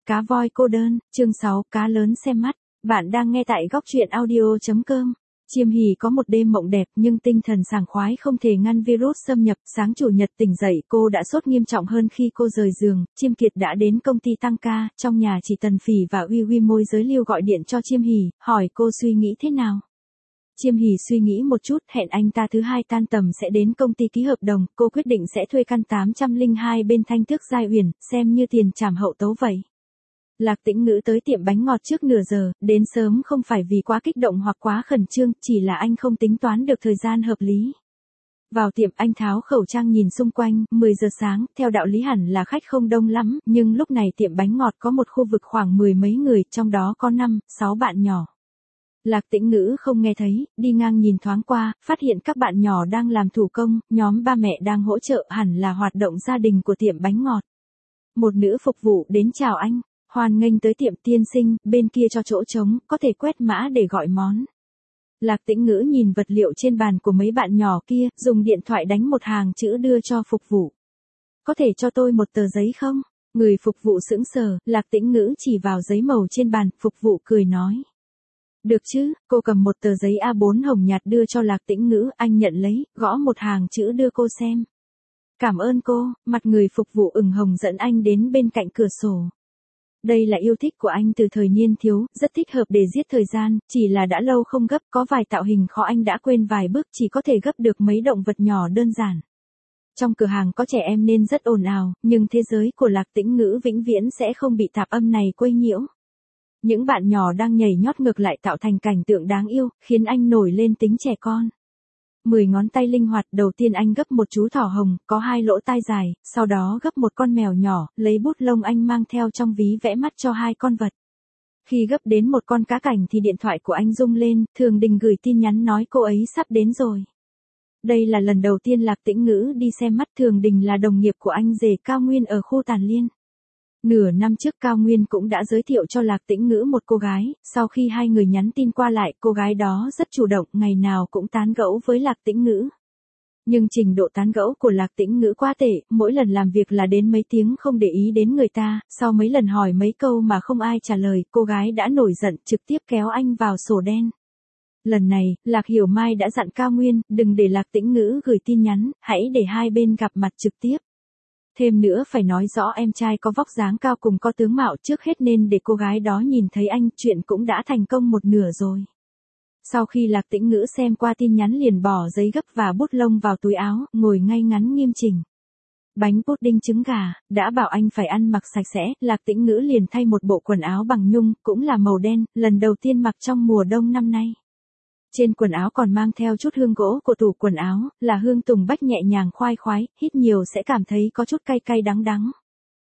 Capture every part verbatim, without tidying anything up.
Cá voi cô đơn, chương sáu, cá lớn xem mắt. Bạn đang nghe tại góc truyện audio chấm com. Chiêm Hỉ có một đêm mộng đẹp nhưng tinh thần sảng khoái không thể ngăn virus xâm nhập. Sáng chủ nhật tỉnh dậy cô đã sốt nghiêm trọng hơn khi cô rời giường. Chiêm Kiệt đã đến công ty tăng ca, trong nhà chỉ Tần Phỉ và Uy Uy môi giới Lưu gọi điện cho Chiêm Hỉ, hỏi cô suy nghĩ thế nào. Chiêm Hỉ suy nghĩ một chút, hẹn anh ta thứ hai tan tầm sẽ đến công ty ký hợp đồng, cô quyết định sẽ thuê căn tám trăm lẻ hai bên Thanh Tước Giai Uyển, xem như tiền trảm hậu tấu vậy. Lạc Tĩnh Ngữ tới tiệm bánh ngọt trước nửa giờ, đến sớm không phải vì quá kích động hoặc quá khẩn trương, chỉ là anh không tính toán được thời gian hợp lý. Vào tiệm anh tháo khẩu trang nhìn xung quanh, mười giờ sáng, theo đạo lý hẳn là khách không đông lắm, nhưng lúc này tiệm bánh ngọt có một khu vực khoảng mười mấy người, trong đó có năm, sáu bạn nhỏ. Lạc Tĩnh Ngữ không nghe thấy, đi ngang nhìn thoáng qua, phát hiện các bạn nhỏ đang làm thủ công, nhóm ba mẹ đang hỗ trợ, hẳn là hoạt động gia đình của tiệm bánh ngọt. Một nữ phục vụ đến chào anh, hoan nghênh tới tiệm tiên sinh, bên kia cho chỗ trống, có thể quét mã để gọi món. Lạc Tĩnh Ngữ nhìn vật liệu trên bàn của mấy bạn nhỏ kia, dùng điện thoại đánh một hàng chữ đưa cho phục vụ. Có thể cho tôi một tờ giấy không? Người phục vụ sững sờ, Lạc Tĩnh Ngữ chỉ vào giấy màu trên bàn, phục vụ cười nói. Được chứ, cô cầm một tờ giấy A bốn hồng nhạt đưa cho Lạc Tĩnh Ngữ, anh nhận lấy, gõ một hàng chữ đưa cô xem. Cảm ơn cô, mặt người phục vụ ửng hồng dẫn anh đến bên cạnh cửa sổ. Đây là yêu thích của anh từ thời niên thiếu, rất thích hợp để giết thời gian, chỉ là đã lâu không gấp, có vài tạo hình khó anh đã quên vài bước, chỉ có thể gấp được mấy động vật nhỏ đơn giản. Trong cửa hàng có trẻ em nên rất ồn ào, nhưng thế giới của Lạc Tĩnh Ngữ vĩnh viễn sẽ không bị tạp âm này quấy nhiễu. Những bạn nhỏ đang nhảy nhót ngược lại tạo thành cảnh tượng đáng yêu, khiến anh nổi lên tính trẻ con. Mười ngón tay linh hoạt, đầu tiên anh gấp một chú thỏ hồng, có hai lỗ tai dài, sau đó gấp một con mèo nhỏ, lấy bút lông anh mang theo trong ví vẽ mắt cho hai con vật. Khi gấp đến một con cá cảnh thì điện thoại của anh rung lên, Thường Đình gửi tin nhắn nói cô ấy sắp đến rồi. Đây là lần đầu tiên Lạc Tĩnh Ngữ đi xem mắt. Thường Đình là đồng nghiệp của anh rể Cao Nguyên ở khu Tàn Liên. Nửa năm trước Cao Nguyên cũng đã giới thiệu cho Lạc Tĩnh Ngữ một cô gái, sau khi hai người nhắn tin qua lại, cô gái đó rất chủ động, ngày nào cũng tán gẫu với Lạc Tĩnh Ngữ. Nhưng trình độ tán gẫu của Lạc Tĩnh Ngữ quá tệ, mỗi lần làm việc là đến mấy tiếng không để ý đến người ta, sau mấy lần hỏi mấy câu mà không ai trả lời, cô gái đã nổi giận, trực tiếp kéo anh vào sổ đen. Lần này, Lạc Hiểu Mai đã dặn Cao Nguyên, đừng để Lạc Tĩnh Ngữ gửi tin nhắn, hãy để hai bên gặp mặt trực tiếp. Thêm nữa phải nói rõ em trai có vóc dáng cao cùng có tướng mạo, trước hết nên để cô gái đó nhìn thấy anh, chuyện cũng đã thành công một nửa rồi. Sau khi Lạc Tĩnh Ngữ xem qua tin nhắn liền bỏ giấy gấp và bút lông vào túi áo, ngồi ngay ngắn nghiêm chỉnh. Bánh pudding trứng gà, đã bảo anh phải ăn mặc sạch sẽ, Lạc Tĩnh Ngữ liền thay một bộ quần áo bằng nhung, cũng là màu đen, lần đầu tiên mặc trong mùa đông năm nay. Trên quần áo còn mang theo chút hương gỗ của tủ quần áo, là hương tùng bách nhẹ nhàng khoai khoái, hít nhiều sẽ cảm thấy có chút cay cay đắng đắng.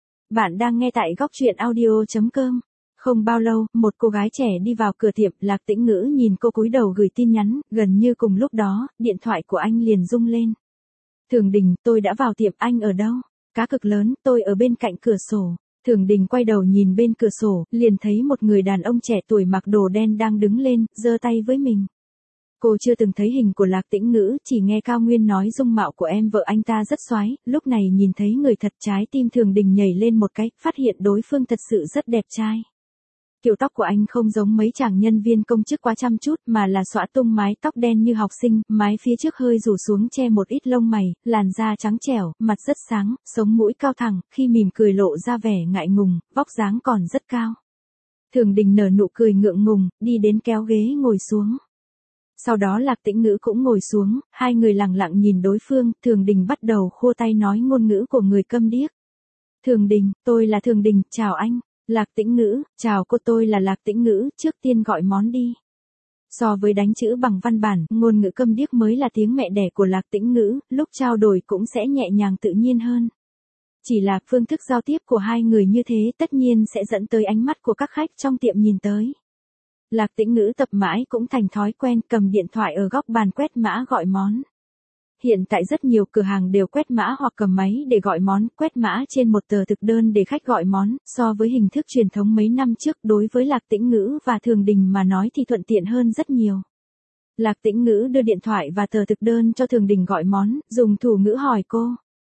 Bạn đang nghe tại góc truyện audio chấm com. Không bao lâu, một cô gái trẻ đi vào cửa tiệm, Lạc Tĩnh Ngữ nhìn cô cúi đầu gửi tin nhắn, gần như cùng lúc đó, điện thoại của anh liền rung lên. Thường Đình, tôi đã vào tiệm, anh ở đâu? Cá cực lớn, tôi ở bên cạnh cửa sổ. Thường Đình quay đầu nhìn bên cửa sổ, liền thấy một người đàn ông trẻ tuổi mặc đồ đen đang đứng lên, giơ tay với mình. Cô chưa từng thấy hình của Lạc Tĩnh Ngữ, chỉ nghe Cao Nguyên nói dung mạo của em vợ anh ta rất xoái, lúc này nhìn thấy người thật trái tim Thường Đình nhảy lên một cái, phát hiện đối phương thật sự rất đẹp trai. Kiểu tóc của anh không giống mấy chàng nhân viên công chức quá chăm chút mà là xõa tung mái tóc đen như học sinh, mái phía trước hơi rủ xuống che một ít lông mày, làn da trắng trẻo, mặt rất sáng, sống mũi cao thẳng, khi mỉm cười lộ ra vẻ ngại ngùng, vóc dáng còn rất cao. Thường Đình nở nụ cười ngượng ngùng, đi đến kéo ghế ngồi xuống. Sau đó Lạc Tĩnh Ngữ cũng ngồi xuống, hai người lặng lặng nhìn đối phương, Thường Đình bắt đầu khua tay nói ngôn ngữ của người câm điếc. Thường Đình, tôi là Thường Đình, chào anh. Lạc Tĩnh Ngữ, chào cô, tôi là Lạc Tĩnh Ngữ, trước tiên gọi món đi. So với đánh chữ bằng văn bản, ngôn ngữ câm điếc mới là tiếng mẹ đẻ của Lạc Tĩnh Ngữ, lúc trao đổi cũng sẽ nhẹ nhàng tự nhiên hơn. Chỉ là phương thức giao tiếp của hai người như thế tất nhiên sẽ dẫn tới ánh mắt của các khách trong tiệm nhìn tới. Lạc Tĩnh Ngữ tập mãi cũng thành thói quen, cầm điện thoại ở góc bàn quét mã gọi món. Hiện tại rất nhiều cửa hàng đều quét mã hoặc cầm máy để gọi món, quét mã trên một tờ thực đơn để khách gọi món, so với hình thức truyền thống mấy năm trước, đối với Lạc Tĩnh Ngữ và Thường Đình mà nói thì thuận tiện hơn rất nhiều. Lạc Tĩnh Ngữ đưa điện thoại và tờ thực đơn cho Thường Đình gọi món, dùng thủ ngữ hỏi cô.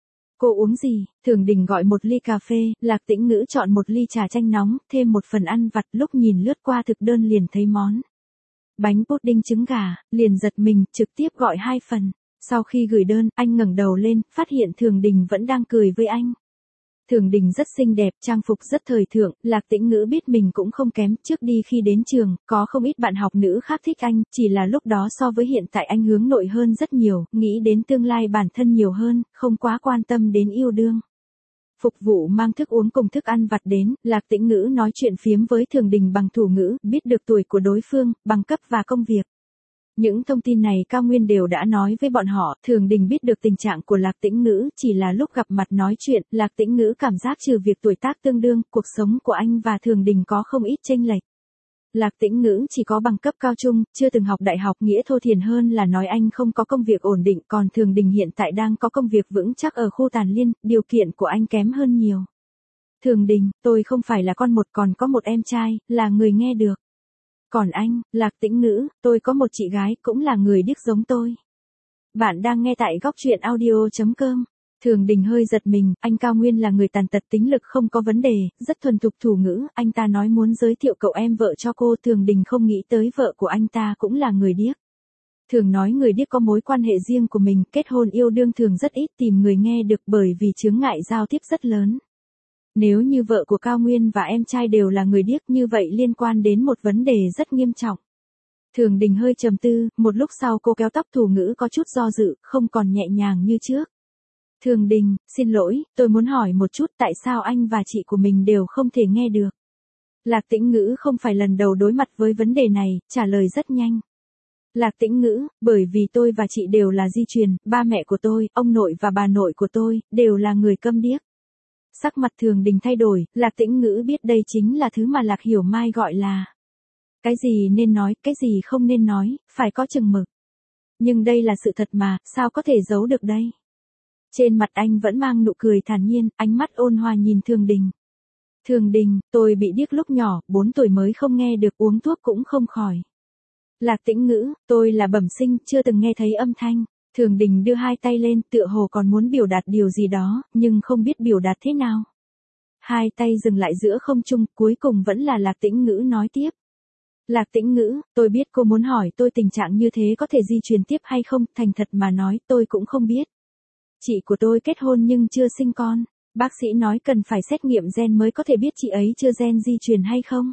Cô uống gì? Thường Đình gọi một ly cà phê, Lạc Tĩnh Ngữ chọn một ly trà chanh nóng, thêm một phần ăn vặt, lúc nhìn lướt qua thực đơn liền thấy món bánh pudding trứng gà, liền giật mình, trực tiếp gọi hai phần. Sau khi gửi đơn, anh ngẩng đầu lên, phát hiện Thường Đình vẫn đang cười với anh. Thường Đình rất xinh đẹp, trang phục rất thời thượng, Lạc Tĩnh Ngữ biết mình cũng không kém, trước đi khi đến trường, có không ít bạn học nữ khác thích anh, chỉ là lúc đó so với hiện tại anh hướng nội hơn rất nhiều, nghĩ đến tương lai bản thân nhiều hơn, không quá quan tâm đến yêu đương. Phục vụ mang thức uống cùng thức ăn vặt đến, Lạc Tĩnh Ngữ nói chuyện phiếm với Thường Đình bằng thủ ngữ, biết được tuổi của đối phương, bằng cấp và công việc. Những thông tin này Cao Nguyên đều đã nói với bọn họ, Thường Đình biết được tình trạng của Lạc Tĩnh Ngữ, chỉ là lúc gặp mặt nói chuyện, Lạc Tĩnh Ngữ cảm giác trừ việc tuổi tác tương đương, cuộc sống của anh và Thường Đình có không ít chênh lệch. Lạc Tĩnh Ngữ chỉ có bằng cấp cao trung, chưa từng học đại học, nghĩa thô thiển hơn là nói anh không có công việc ổn định, còn Thường Đình hiện tại đang có công việc vững chắc ở khu Tàn Liên, điều kiện của anh kém hơn nhiều. Thường Đình, tôi không phải là con một, còn có một em trai, là người nghe được. Còn anh, Lạc Tĩnh Ngữ, tôi có một chị gái, cũng là người điếc giống tôi. Bạn đang nghe tại góc truyện audio chấm com. Thường Đình hơi giật mình, anh Cao Nguyên là người tàn tật tính lực không có vấn đề, rất thuần thục thủ ngữ, anh ta nói muốn giới thiệu cậu em vợ cho cô, Thường Đình không nghĩ tới vợ của anh ta cũng là người điếc. Thường nói người điếc có mối quan hệ riêng của mình, kết hôn yêu đương thường rất ít tìm người nghe được bởi vì chướng ngại giao tiếp rất lớn. Nếu như vợ của Cao Nguyên và em trai đều là người điếc như vậy liên quan đến một vấn đề rất nghiêm trọng. Thường Đình hơi trầm tư, một lúc sau cô kéo tóc thủ ngữ có chút do dự, không còn nhẹ nhàng như trước. Thường Đình, xin lỗi, tôi muốn hỏi một chút tại sao anh và chị của mình đều không thể nghe được. Lạc Tĩnh Ngữ không phải lần đầu đối mặt với vấn đề này, trả lời rất nhanh. Lạc Tĩnh Ngữ, bởi vì tôi và chị đều là di truyền, ba mẹ của tôi, ông nội và bà nội của tôi, đều là người câm điếc. Sắc mặt Thường Đình thay đổi, Lạc Tĩnh Ngữ biết đây chính là thứ mà Lạc Hiểu Mai gọi là cái gì nên nói, cái gì không nên nói, phải có chừng mực. Nhưng đây là sự thật mà, sao có thể giấu được đây? Trên mặt anh vẫn mang nụ cười thản nhiên, ánh mắt ôn hòa nhìn Thường Đình. Thường Đình, tôi bị điếc lúc nhỏ, bốn tuổi mới không nghe được, uống thuốc cũng không khỏi. Lạc Tĩnh Ngữ, tôi là bẩm sinh, chưa từng nghe thấy âm thanh. Thường Đình đưa hai tay lên, tựa hồ còn muốn biểu đạt điều gì đó, nhưng không biết biểu đạt thế nào. Hai tay dừng lại giữa không trung, cuối cùng vẫn là Lạc Tĩnh Ngữ nói tiếp. Lạc Tĩnh Ngữ, tôi biết cô muốn hỏi tôi tình trạng như thế có thể di truyền tiếp hay không, thành thật mà nói tôi cũng không biết. Chị của tôi kết hôn nhưng chưa sinh con, bác sĩ nói cần phải xét nghiệm gen mới có thể biết chị ấy chưa gen di truyền hay không.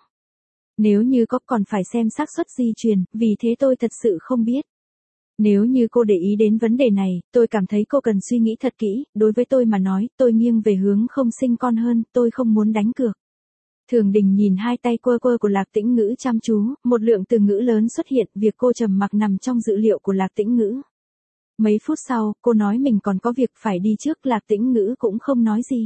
Nếu như có còn phải xem xác suất di truyền, vì thế tôi thật sự không biết. Nếu như cô để ý đến vấn đề này, tôi cảm thấy cô cần suy nghĩ thật kỹ, đối với tôi mà nói, tôi nghiêng về hướng không sinh con hơn, tôi không muốn đánh cược. Thường Đình nhìn hai tay quơ quơ của Lạc Tĩnh Ngữ chăm chú, một lượng từ ngữ lớn xuất hiện, việc cô trầm mặc nằm trong dữ liệu của Lạc Tĩnh Ngữ. Mấy phút sau, cô nói mình còn có việc phải đi trước, Lạc Tĩnh Ngữ cũng không nói gì.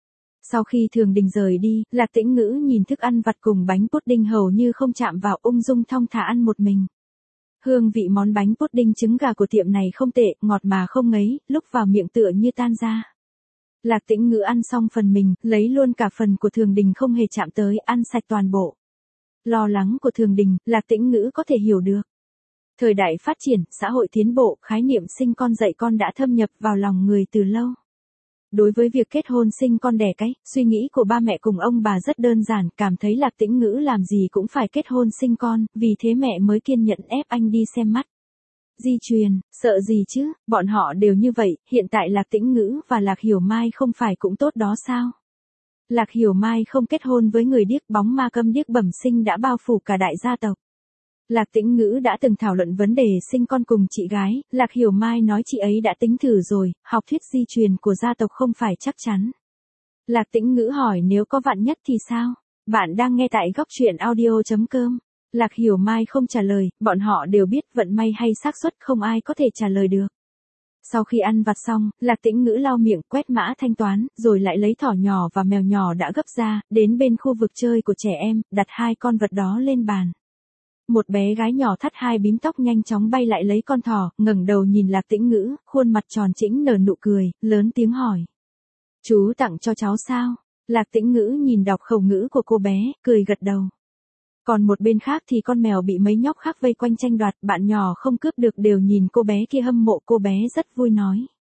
Sau khi Thường Đình rời đi, Lạc Tĩnh Ngữ nhìn thức ăn vặt cùng bánh pudding hầu như không chạm vào, ung dung thong thả ăn một mình. Hương vị món bánh pudding trứng gà của tiệm này không tệ, ngọt mà không ngấy, lúc vào miệng tựa như tan ra. Lạc Tĩnh Ngữ ăn xong phần mình, lấy luôn cả phần của Thường Đình không hề chạm tới, ăn sạch toàn bộ. Lo lắng của Thường Đình, Lạc Tĩnh Ngữ có thể hiểu được. Thời đại phát triển, xã hội tiến bộ, khái niệm sinh con dạy con đã thâm nhập vào lòng người từ lâu. Đối với việc kết hôn sinh con đẻ cái, suy nghĩ của ba mẹ cùng ông bà rất đơn giản, cảm thấy Lạc Tĩnh Ngữ làm gì cũng phải kết hôn sinh con, vì thế mẹ mới kiên nhẫn ép anh đi xem mắt. Di truyền, sợ gì chứ, bọn họ đều như vậy, hiện tại Lạc Tĩnh Ngữ và Lạc Hiểu Mai không phải cũng tốt đó sao? Lạc Hiểu Mai không kết hôn với người điếc, bóng ma câm điếc bẩm sinh đã bao phủ cả đại gia tộc. Lạc Tĩnh Ngữ đã từng thảo luận vấn đề sinh con cùng chị gái, Lạc Hiểu Mai nói chị ấy đã tính thử rồi, học thuyết di truyền của gia tộc không phải chắc chắn. Lạc Tĩnh Ngữ hỏi nếu có vạn nhất thì sao? Bạn đang nghe tại góc truyện audio chấm com. Lạc Hiểu Mai không trả lời, bọn họ đều biết vận may hay xác suất không ai có thể trả lời được. Sau khi ăn vặt xong, Lạc Tĩnh Ngữ lau miệng, quét mã thanh toán, rồi lại lấy thỏ nhỏ và mèo nhỏ đã gấp ra, đến bên khu vực chơi của trẻ em, đặt hai con vật đó lên bàn. Một bé gái nhỏ thắt hai bím tóc nhanh chóng bay lại lấy con thỏ, ngẩng đầu nhìn Lạc Tĩnh Ngữ, khuôn mặt tròn trĩnh nở nụ cười, lớn tiếng hỏi. Chú tặng cho cháu sao? Lạc Tĩnh Ngữ nhìn đọc khẩu ngữ của cô bé, cười gật đầu. Còn một bên khác thì con mèo bị mấy nhóc khác vây quanh tranh đoạt, bạn nhỏ không cướp được đều nhìn cô bé kia hâm mộ, cô bé rất vui nói.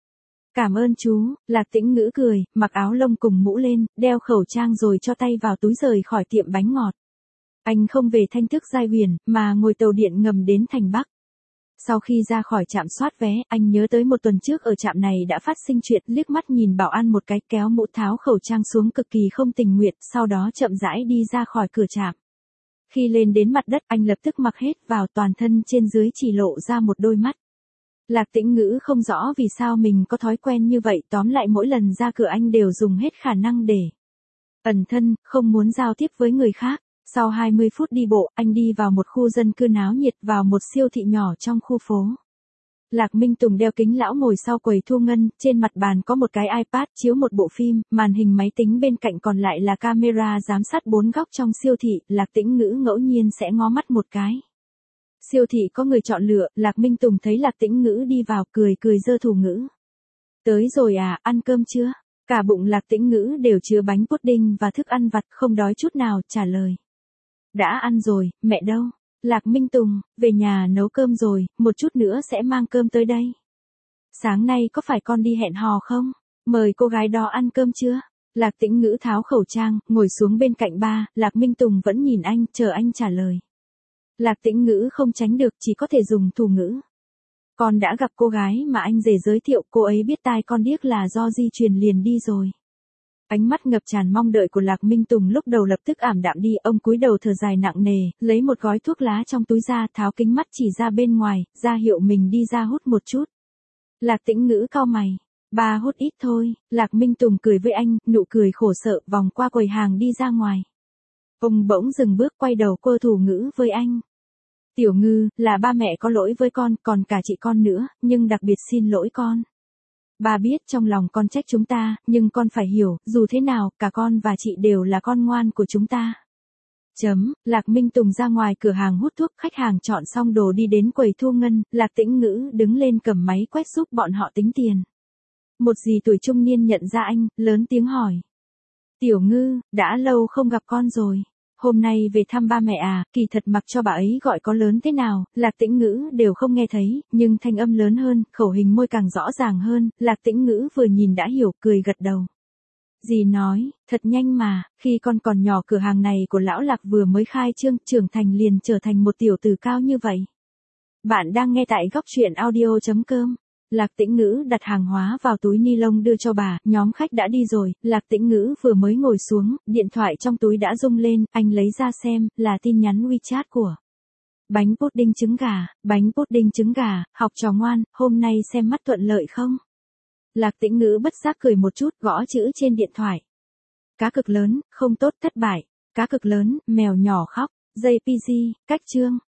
Cảm ơn chú, Lạc Tĩnh Ngữ cười, mặc áo lông cùng mũ lên, đeo khẩu trang rồi cho tay vào túi rời khỏi tiệm bánh ngọt. Anh không về Thanh Thức Giai Huyền, mà ngồi tàu điện ngầm đến thành Bắc. Sau khi ra khỏi trạm soát vé, anh nhớ tới một tuần trước ở trạm này đã phát sinh chuyện, liếc mắt nhìn bảo an một cái, kéo mũ tháo khẩu trang xuống cực kỳ không tình nguyện, sau đó chậm rãi đi ra khỏi cửa trạm. Khi lên đến mặt đất, anh lập tức mặc hết vào, toàn thân trên dưới chỉ lộ ra một đôi mắt. Lạc Tĩnh Ngữ không rõ vì sao mình có thói quen như vậy, tóm lại mỗi lần ra cửa anh đều dùng hết khả năng để ẩn thân, không muốn giao tiếp với người khác. Sau hai mươi phút đi bộ, anh đi vào một khu dân cư náo nhiệt, vào một siêu thị nhỏ trong khu phố. Lạc Minh Tùng đeo kính lão ngồi sau quầy thu ngân, trên mặt bàn có một cái iPad chiếu một bộ phim, màn hình máy tính bên cạnh còn lại là camera giám sát bốn góc trong siêu thị. Lạc Tĩnh Ngữ ngẫu nhiên sẽ ngó mắt một cái. Siêu thị có người chọn lựa, Lạc Minh Tùng thấy Lạc Tĩnh Ngữ đi vào, cười cười giơ thủ ngữ. Tới rồi à, ăn cơm chưa? Cả bụng Lạc Tĩnh Ngữ đều chứa bánh pudding và thức ăn vặt, không đói chút nào, trả lời. Đã ăn rồi, mẹ đâu? Lạc Minh Tùng, về nhà nấu cơm rồi, một chút nữa sẽ mang cơm tới đây. Sáng nay có phải con đi hẹn hò không? Mời cô gái đó ăn cơm chưa? Lạc Tĩnh Ngữ tháo khẩu trang, ngồi xuống bên cạnh ba, Lạc Minh Tùng vẫn nhìn anh, chờ anh trả lời. Lạc Tĩnh Ngữ không tránh được, chỉ có thể dùng thủ ngữ. Con đã gặp cô gái mà anh rể giới thiệu, cô ấy biết tai con điếc là do di truyền liền đi rồi. Ánh mắt ngập tràn mong đợi của Lạc Minh Tùng lúc đầu lập tức ảm đạm đi, ông cúi đầu thở dài nặng nề, lấy một gói thuốc lá trong túi ra, tháo kính mắt chỉ ra bên ngoài, ra hiệu mình đi ra hút một chút. Lạc Tĩnh Ngữ cau mày, ba hút ít thôi. Lạc Minh Tùng cười với anh, nụ cười khổ sở, vòng qua quầy hàng đi ra ngoài. Ông bỗng dừng bước, quay đầu cô thủ ngữ với anh. Tiểu Ngư, là ba mẹ có lỗi với con, còn cả chị con nữa, nhưng đặc biệt xin lỗi con. Ba biết trong lòng con trách chúng ta, nhưng con phải hiểu, dù thế nào, cả con và chị đều là con ngoan của chúng ta. Chấm, Lạc Minh Tùng ra ngoài cửa hàng hút thuốc, khách hàng chọn xong đồ đi đến quầy thu ngân, Lạc Tĩnh Ngữ đứng lên cầm máy quét giúp bọn họ tính tiền. Một dì tuổi trung niên nhận ra anh, lớn tiếng hỏi. Tiểu Ngư, đã lâu không gặp con rồi. Hôm nay về thăm ba mẹ à, kỳ thật mặc cho bà ấy gọi có lớn thế nào, Lạc Tĩnh Ngữ đều không nghe thấy, nhưng thanh âm lớn hơn, khẩu hình môi càng rõ ràng hơn, Lạc Tĩnh Ngữ vừa nhìn đã hiểu, cười gật đầu. Dì nói, thật nhanh mà, khi con còn nhỏ cửa hàng này của lão Lạc vừa mới khai trương, trưởng thành liền trở thành một tiểu tử cao như vậy. Bạn đang nghe tại góc truyện audio chấm com. Lạc Tĩnh Ngữ đặt hàng hóa vào túi ni lông đưa cho bà, nhóm khách đã đi rồi, Lạc Tĩnh Ngữ vừa mới ngồi xuống, điện thoại trong túi đã rung lên, anh lấy ra xem, là tin nhắn WeChat của. Bánh pudding trứng gà, bánh pudding trứng gà, học trò ngoan, hôm nay xem mắt thuận lợi không? Lạc Tĩnh Ngữ bất giác cười một chút, gõ chữ trên điện thoại. Cá cực lớn, không tốt, thất bại. Cá cực lớn, mèo nhỏ khóc, gi pê giê, cách chương.